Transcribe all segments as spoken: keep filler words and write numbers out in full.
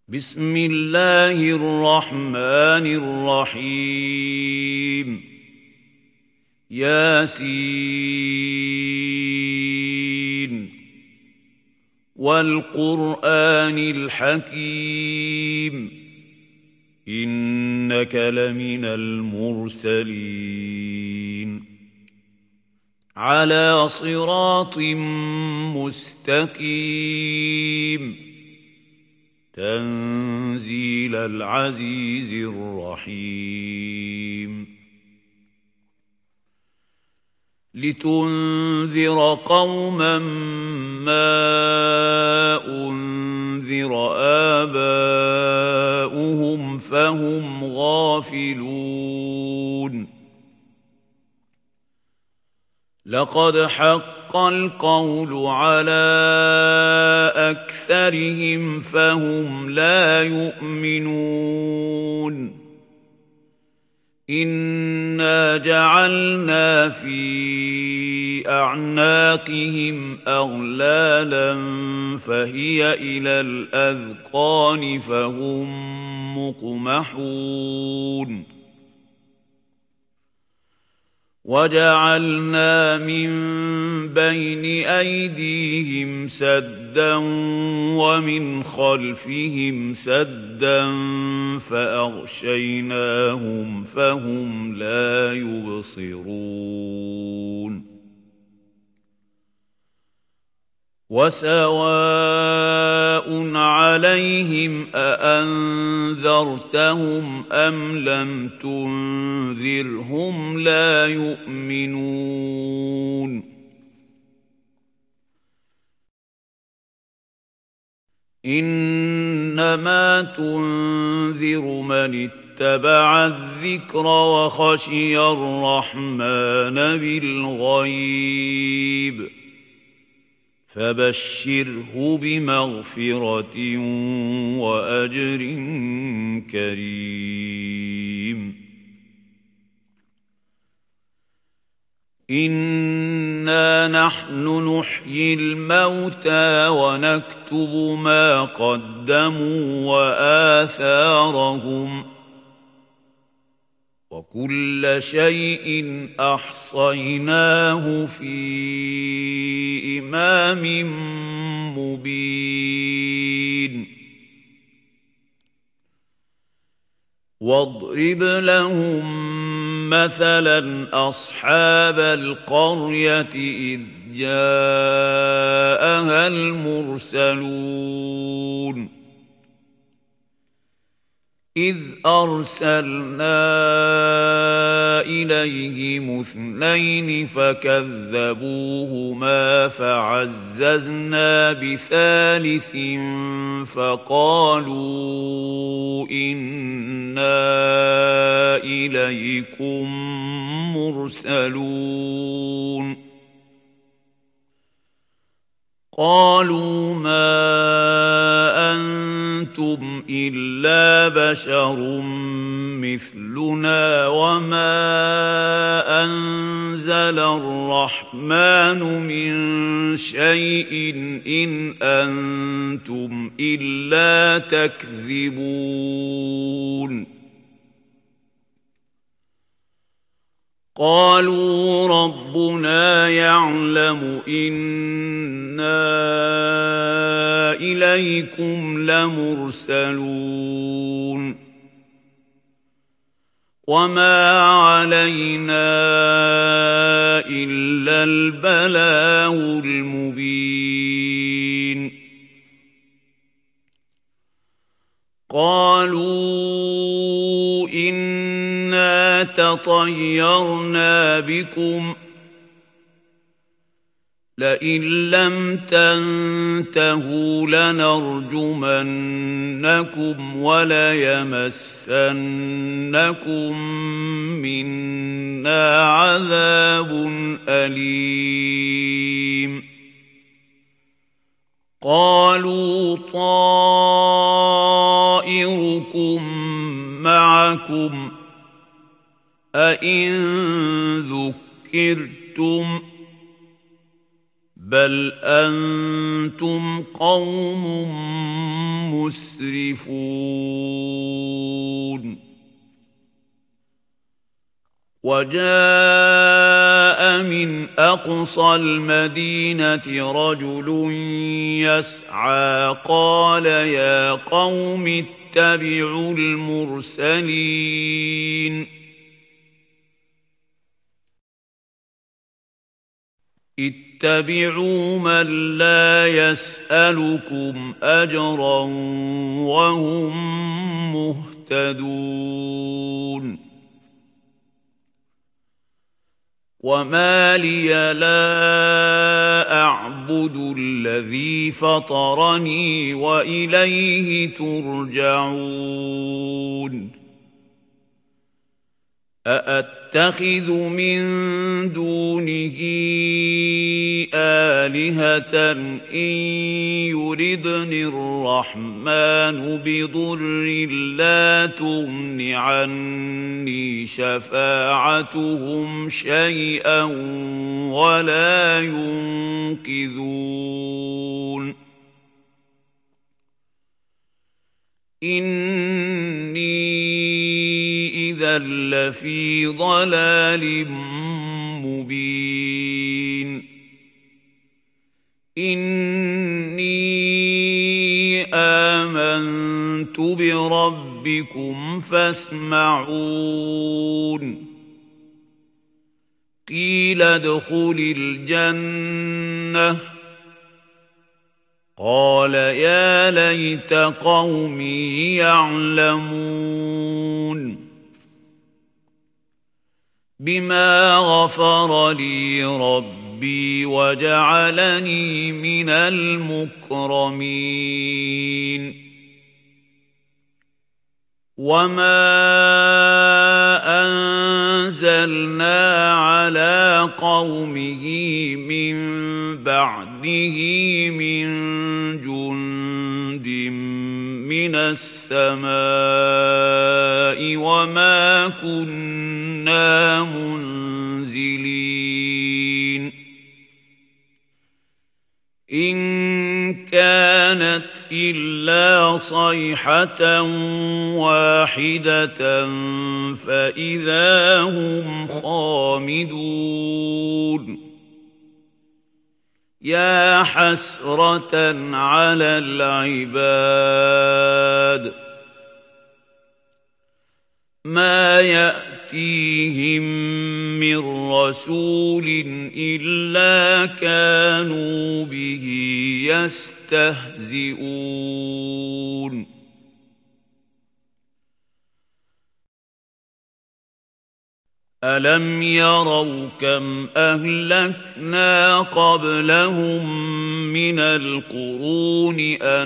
بسم الله الرحمن الرحيم ياسين والقرآن الحكيم إنك لمن المرسلين على صراط مستقيم تنزيل العزيز الرحيم لتنذر قوما ما أنذر آباؤهم فهم غافلون لقد حق القول على أكثرهم فهم لا يؤمنون إنا جعلنا في أعناقهم أغلالا فهي إلى الأذقان فهم مقمحون وجعلنا من بين أيديهم سدا ومن خلفهم سدا فأغشيناهم فهم لا يبصرون وسواء عليهم أأنذرتهم أم لم تنذرهم لا يؤمنون إنما تنذر من اتبع الذكر وخشي الرحمن بالغيب فبشره بمغفرة وأجر كريم إنا نحن نحيي الموتى ونكتب ما قدموا وآثارهم وكل شيء أحصيناه في إمام مبين واضرب لهم مثلا أصحاب القرية إذ جاءها المرسلون إذ أرسلنا إليهم اثنين فكذبوهما فعززنا بثالث فقالوا إنا إليكم مرسلون قالوا ما أنتم إلا بشر مثلنا وما أنزل الرحمن من شيء إن أنتم إلا تكذبون قالوا ربنا يعلم إنا إليكم لمرسلون وما علينا إلا البلاغ المبين قالوا إنا تطيرنا بكم لئن لم تنتهوا لنرجمنكم وليمسنكم منا عذاب أليم قالوا طائركم معكم أئن ذكرتم بل أنتم قوم مسرفون وجاء من أقصى المدينة رجل يسعى قال يا قوم اتبعوا المرسلين اتبعوا من لا يسألكم أجرا وهم مهتدون وما لي لا أعبد الذي فطرني وإليه ترجعون أأتخذ من دونه آلهة إن يردني الرحمن بضر لا تغن عني شفاعتهم شيئا ولا ينقذون إني إذا لفي ضلال مبين إني آمنت بربكم فاسمعون قيل ادخل الجنة قال يا ليت قومي يعلمون بما غفر لي ربي وجعلني من المكرمين وما أنزلنا على قومه من بعده من جند من السماء وما كنا منزلين إن كانت إلا صيحة واحدة فإذا هم خامدون يا حسرة على العباد ما يأتيهم من رسول إلا كانوا به يستهزئون ألم يروا كم أهلكنا قبلهم من القرون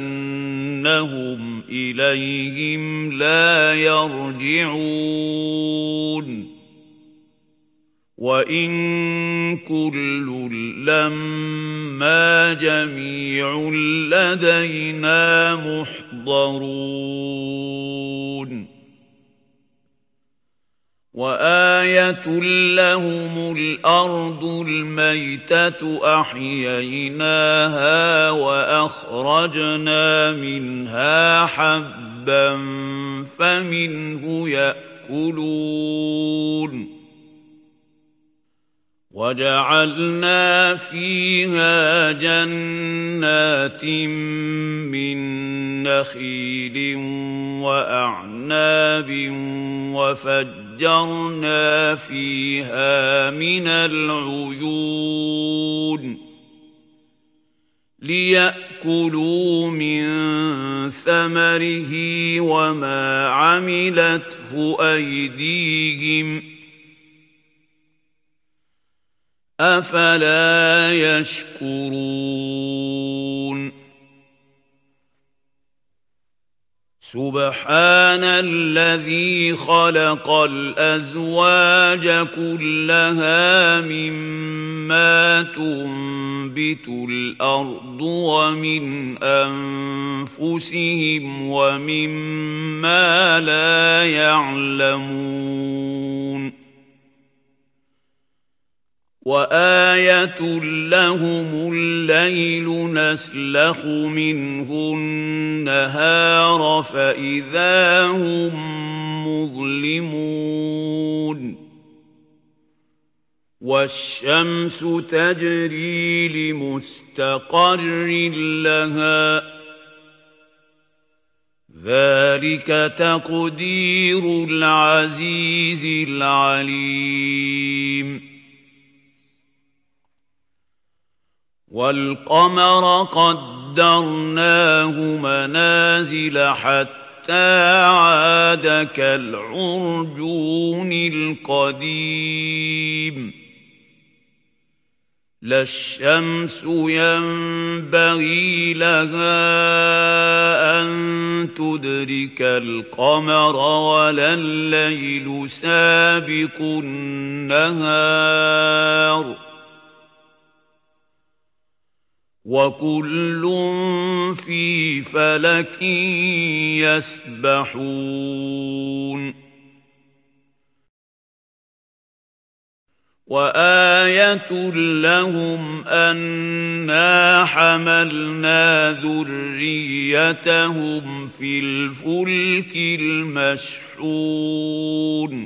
أنهم إليهم لا يرجعون وإن كل لما جميع لدينا محضرون وآية لهم الأرض الميتة أحييناها وأخرجنا منها حبا فمنه يأكلون وجعلنا فيها جنات من نخيل وأعناب وفجرنا فيها من العيون ليأكلوا من ثمره وما عملته أيديهم أفلا يشكرون سبحان الذي خلق الأزواج كلها مما تنبت الأرض ومن أنفسهم ومما لا يعلمون وآية لهم الليل نسلخ منه النهار فإذا هم مظلمون والشمس تجري لمستقر لها ذلك تقدير العزيز العليم والقمر قدرناه منازل حتى عاد كالعرجون القديم لا الشمس ينبغي لها أن تدرك القمر ولا الليل سابق النهار وكل في فلك يسبحون وآية لهم أنا حملنا ذريتهم في الفلك المشحون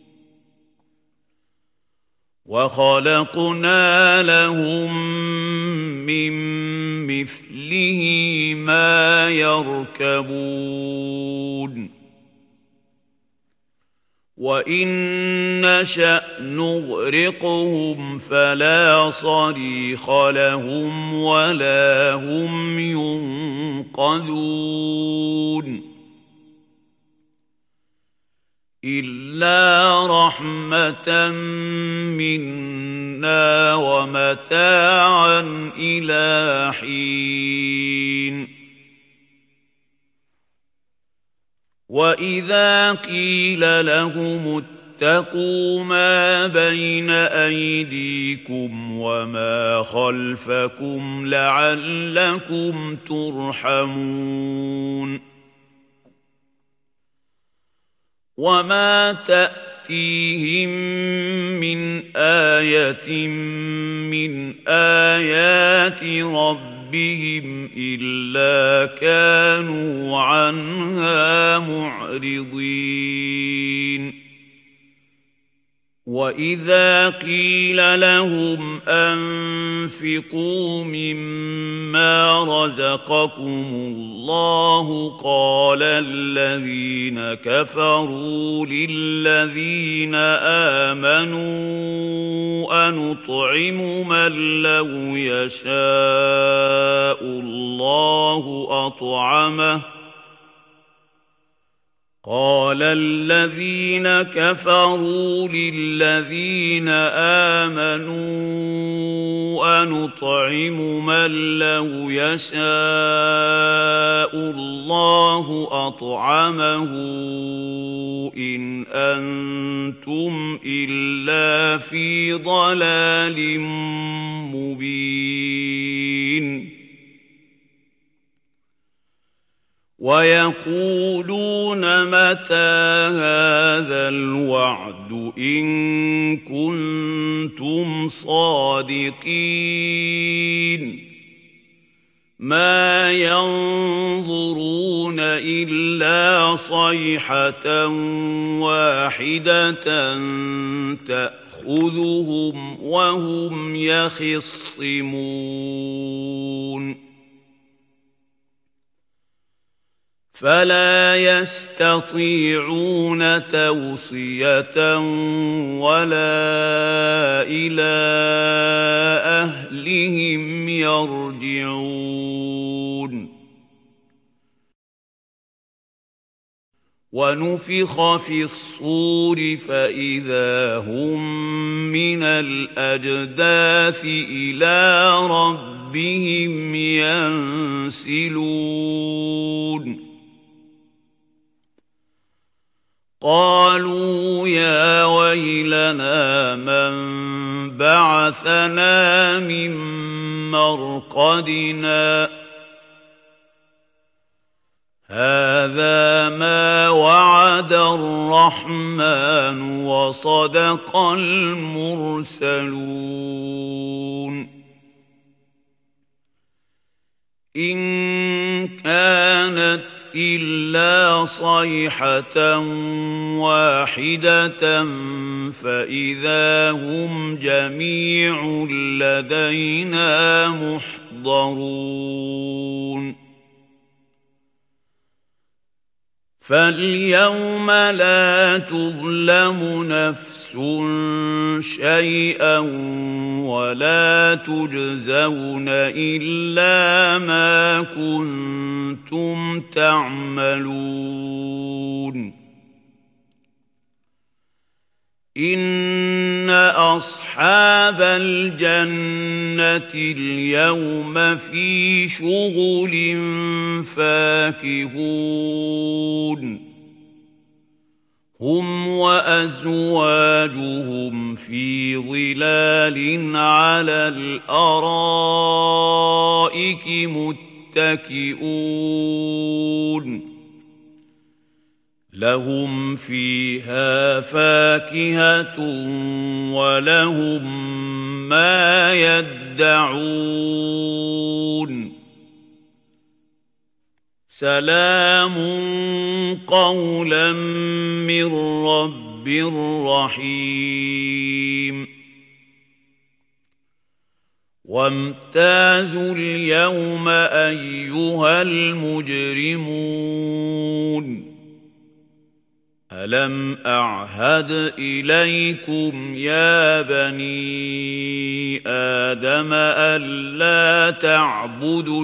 وخلقنا لهم من مثله ما يركبون وإن نشأ نغرقهم فلا صريخ لهم ولا هم ينقذون إلا رحمة منا ومتاعا إلى حين وإذا قيل لهم اتقوا ما بين أيديكم وما خلفكم لعلكم ترحمون وما تأتيهم من آية من آيات ربهم إلا كانوا عنها معرضين وإذا قيل لهم أنفقوا مما رزقكم الله قال الذين كفروا للذين آمنوا أنطعم من لو يشاء الله أطعمه قال الذين كفروا للذين آمنوا أنطعم من لو يشاء الله أطعمه إن أنتم إلا في ضلال مبين ويقولون متى هذا الوعد إن كنتم صادقين ما ينظرون إلا صيحة واحدة تأخذهم وهم يخصمون فلا يستطيعون توصية ولا إلى أهلهم يرجعون ونفخ في الصور فإذا هم من الأجداث إلى ربهم ينسلون قالوا يا ويلنا من بعثنا من مرقدنا هذا ما وعد الرحمن وصدق المرسلون إن كانت إلا صيحة واحدة فإذا هم جميع لدينا محضرون فاليوم لا تظلم نفس شيئا ولا تجزون إلا ما كنتم تعملون إن أصحاب الجنة اليوم في شغل فاكهون هم وأزواجهم في ظلال على الأرائك متكئون لهم فيها فاكهة ولهم ما يدعون سلام قولا من رب رحيم وامتازوا اليوم أيها المجرمون ألم أعهد إليكم يا بني آدم ألا تعبدوا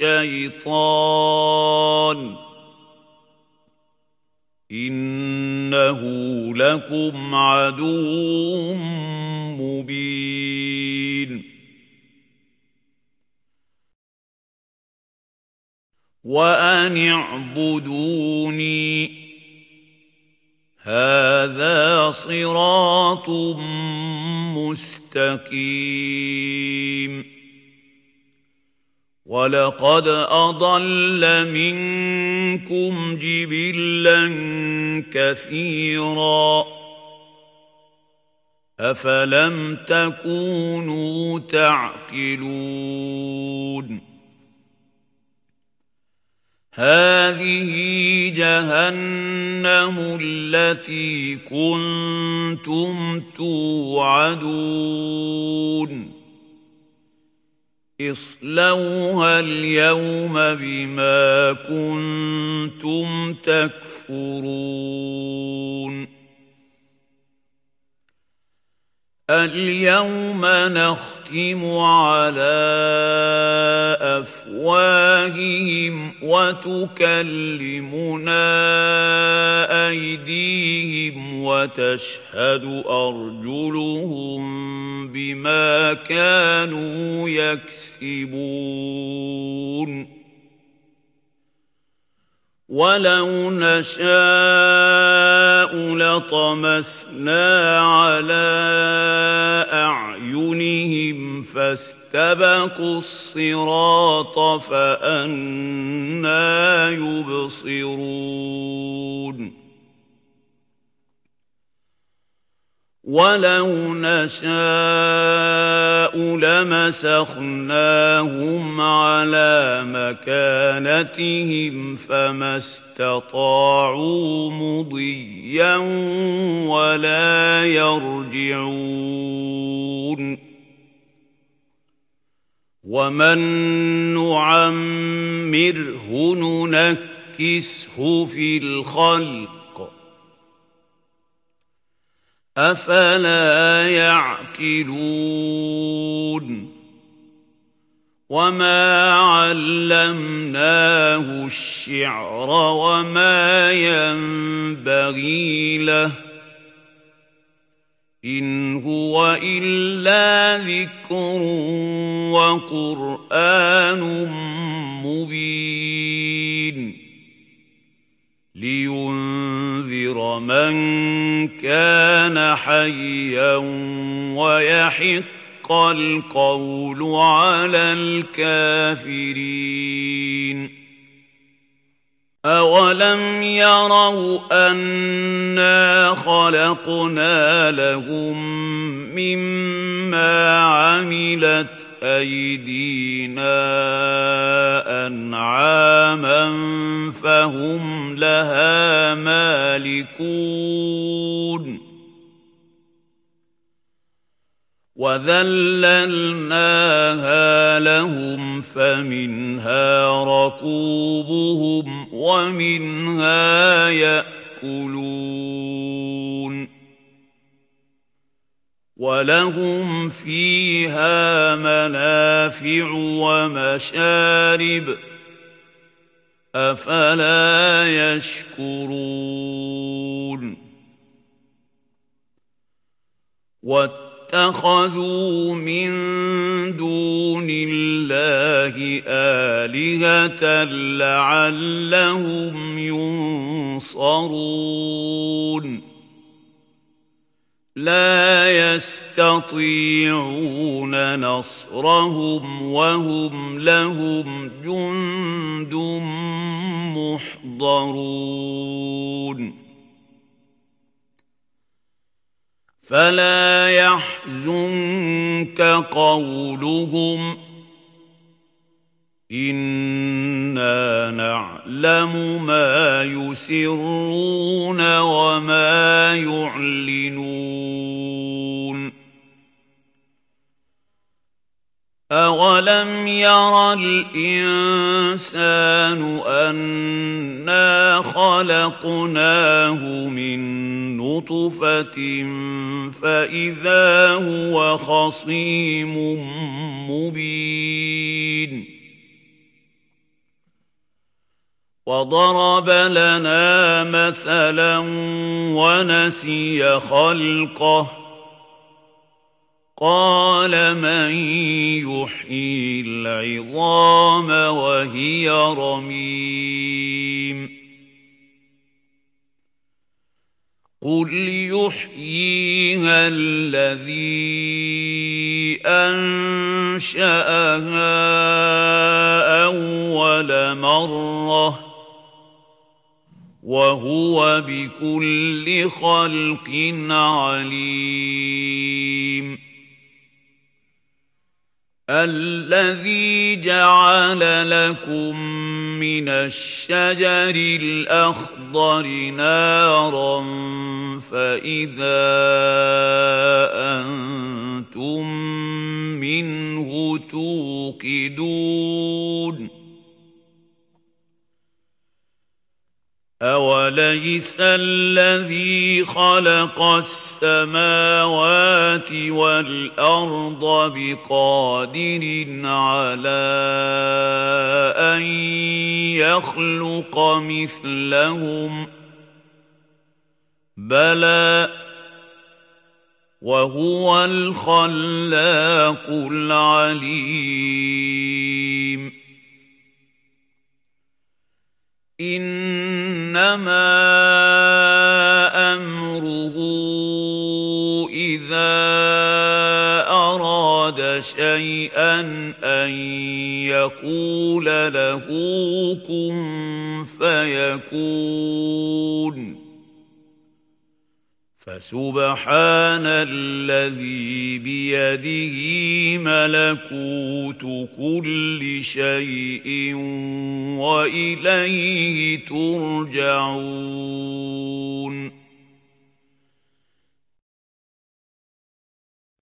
الشيطان إنه لكم عدو مبين وأن اعبدوني هذا صراط مستقيم ولقد أضل منكم جبلا كثيرا أفلم تكونوا تعقلون هذه جهنم التي كنتم توعدون اصلوها اليوم بما كنتم تكفرون اليوم نختم على أفواههم وتكلمنا أيديهم وتشهد أرجلهم بما كانوا يكسبون ولو نشاء لطمسنا على أعينهم فاستبقوا الصراط فأنى يبصرون ولو نشاء لمسخناهم على مكانتهم فما استطاعوا مضيا ولا يرجعون ومن نعمره ننكسه في الخلق أفلا يعقلون وما علمناه الشعر وما ينبغي له إن هو إلا ذكر وقرآن مبين لينذر من كان حيا ويحق القول على الكافرين أَوَلَمْ يَرَوْا أَنَّا خَلَقْنَا لَهُم مِّمَّا عَمِلَتْ أَيْدِينَا أَنْعَامًا فَهُمْ لَهَا مَالِكُونَ وَذَلَّلْنَاهَا لَهُمْ فَمِنْهَا رَكُوبُهُمْ وَمِنْهَا يَأْكُلُونَ وَلَهُمْ فِيهَا مَنَافِعُ وَمَشَارِبُ أَفَلَا يَشْكُرُونَ اتَّخَذُوا مِن دُونِ اللَّهِ آلِهَةً لَّعَلَّهُمْ يُنصَرُونَ لَا يَسْتَطِيعُونَ نَصْرَهُمْ وَهُمْ لَهُمْ جُندٌ مُّحْضَرُونَ فَلَا يَحْزُنكَ قَوْلُهُمْ إِنَّا نَعْلَمُ مَا يُسِرُّونَ وَمَا يُعْلِنُونَ أَوَلَمْ يَرَ الْإِنسَانُ أَنَّا خَلَقْنَاهُ مِن نُّطْفَةٍ فَإِذَا هُوَ خَصِيمٌ مُّبِينٌ وَضَرَبَ لَنَا مَثَلًا وَنَسِيَ خَلْقَهُ قَالَ مَن يُحْيِي الْعِظَامَ وَهِيَ رَمِيمٌ قُلْ يُحْيِيهَا الَّذِي أَنشَأَهَا أَوَّلَ مَرَّةٍ وَهُوَ بِكُلِّ خَلْقٍ عَلِيمٌ الَّذِي جَعَلَ لَكُم مِّنَ الشَّجَرِ الْأَخْضَرِ نَارًا فَإِذَا أَنتُم مِّنْهُ تُوقِدُونَ أَوَلَيْسَ الَّذِي خَلَقَ السَّمَاوَاتِ وَالْأَرْضَ بِقَادِرٍ عَلَىٰ أَن يَخْلُقَ مِثْلَهُم ۚ بَلَىٰ وَهُوَ الْخَلَّاقُ الْعَلِيمُ إِنَّمَا أَمْرُهُ إِذَا أَرَادَ شَيْئًا أَن يَقُولَ لَهُ كُن فَيَكُونُ فَسُبْحَانَ الَّذِي بِيَدِهِ مَلَكُوتُ كُلِّ شَيْءٍ وَإِلَيْهِ تُرْجَعُونَ